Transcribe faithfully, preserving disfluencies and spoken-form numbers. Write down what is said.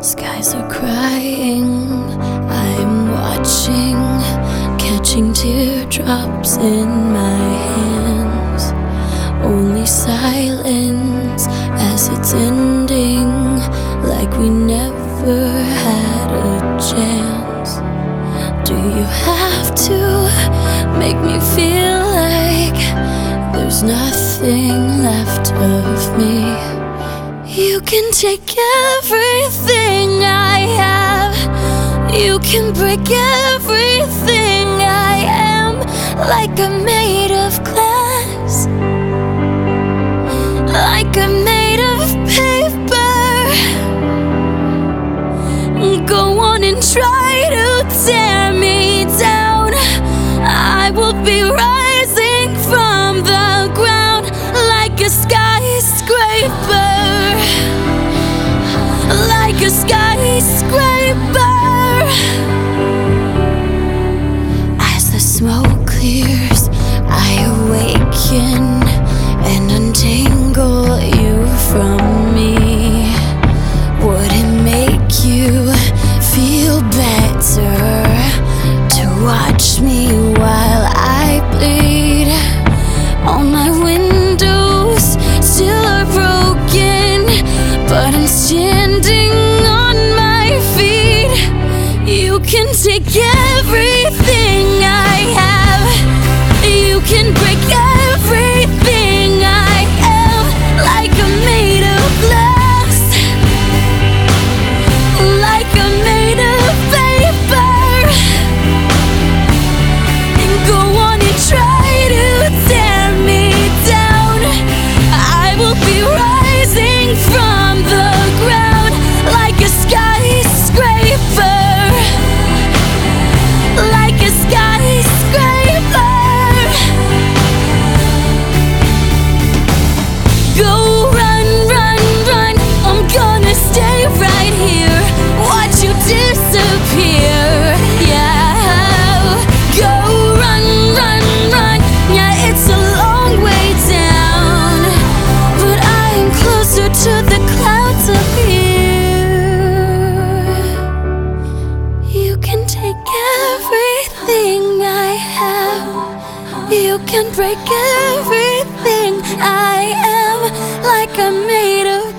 Skies are crying, I'm watching, catching teardrops in my hands. Only silence as it's ending, like we never had a chance. Do you have to make me feel like there's nothing left of me? You can take everything I have, you can break everything I am, like I'm made of glass, like I'm made of paper. Go on and try to tear me down, I will be rising from the ground like a skyscraper, like a skyscraper. As the smoke clears, I awaken and untangle you from me. Would it make you feel better to watch me while I bleed? All my windows still are broken, but I'm standing on my feet. You can take everything I have, you can break everything I am, like I'm made of glass, like I'm made of paper. And go on and try to tear me down, I will be rising from the ground like a skyscraper, like a skyscraper. Go run, run, run, I'm gonna stay right here, watch you disappear. Yeah, go run, run, run, yeah, it's a long way down, but I am closer to the clouds up here. You can take everything I have, you can break everything I am, like I'm made of